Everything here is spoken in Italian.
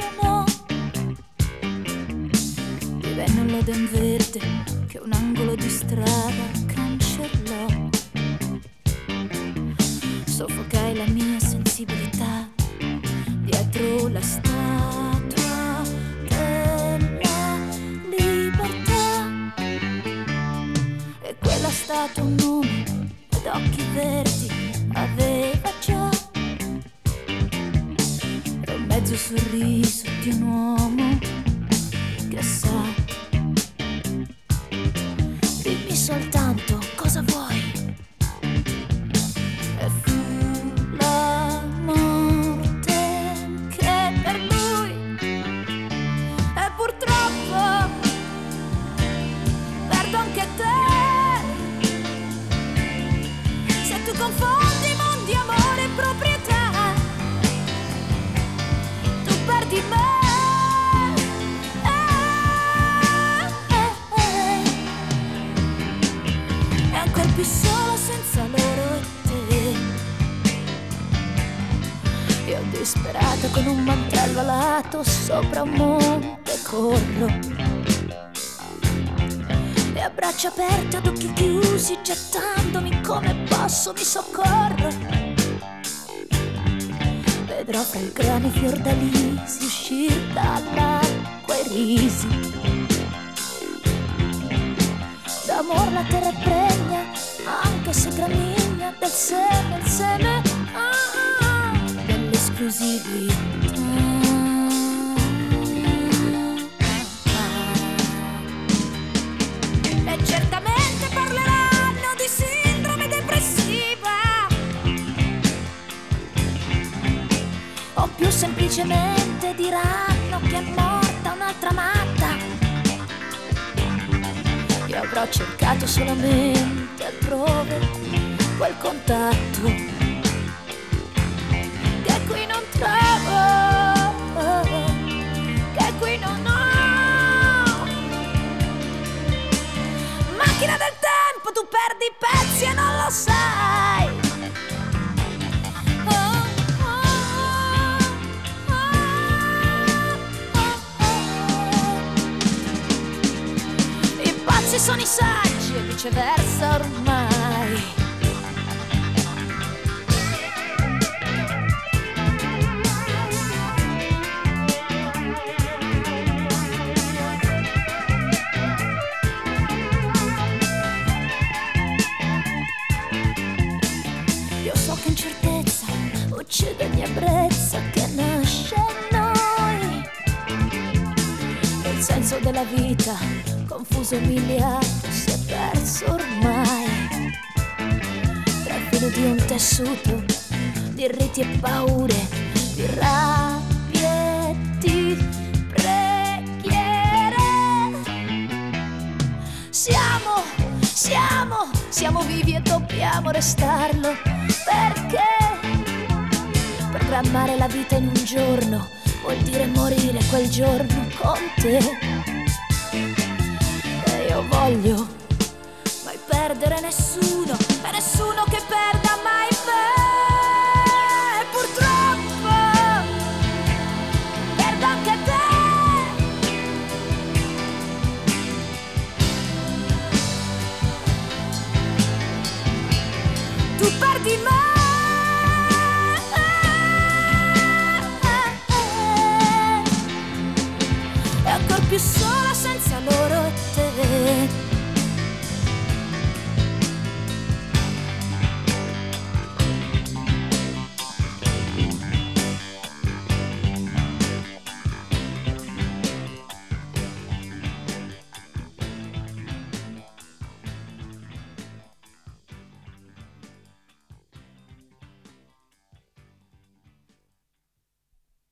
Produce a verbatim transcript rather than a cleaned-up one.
no. Divenne un loden verde che un angolo di strada cancellò. Soffocai la mia sensibilità dietro la statua della libertà. E quella statua un nome ed occhi verdi aveva già. Era un mezzo sorriso di un uomo che sa. Dimmi soltanto cosa vuoi. E fu la morte che per lui. E purtroppo perdo anche te. Se tu confondi mondi, amore e proprietà, tu perdi me. E ancora più sola senza loro e te. Io disperata con un mantello alato sopra un monte corro. E a braccia aperte, ad occhi chiusi, gettandomi come posso mi soccorro. Vedrò fra i grani fiordalisi uscir dall'acqua i risi. D'amor la terra è pregna, anche se gramigna del seme, il seme ah, ah, dell'esclusività. E certamente parleranno di sindrome depressiva, o più semplicemente diranno che è morta un'altra matta. Io avrò cercato solamente altrove quel contatto che qui non trovo, che qui non ho. Macchina del tempo, tu perdi i pezzi e non lo sai. Oh, oh, oh, oh. I pazzi sono i saggi e viceversa ormai. Uccide ogni ebbrezza che nasce in noi. Il senso della vita, confuso e umiliato, si è perso ormai. Tra il filo di un tessuto di riti e paure, di rabbie e di preghiere. Siamo, siamo, siamo vivi e dobbiamo restarlo. Perché? Programmare la vita in un giorno vuol dire morire quel giorno con te. E io voglio mai perdere nessuno, e nessuno che perda mai me. E purtroppo perdo anche te. Tu perdi me. Più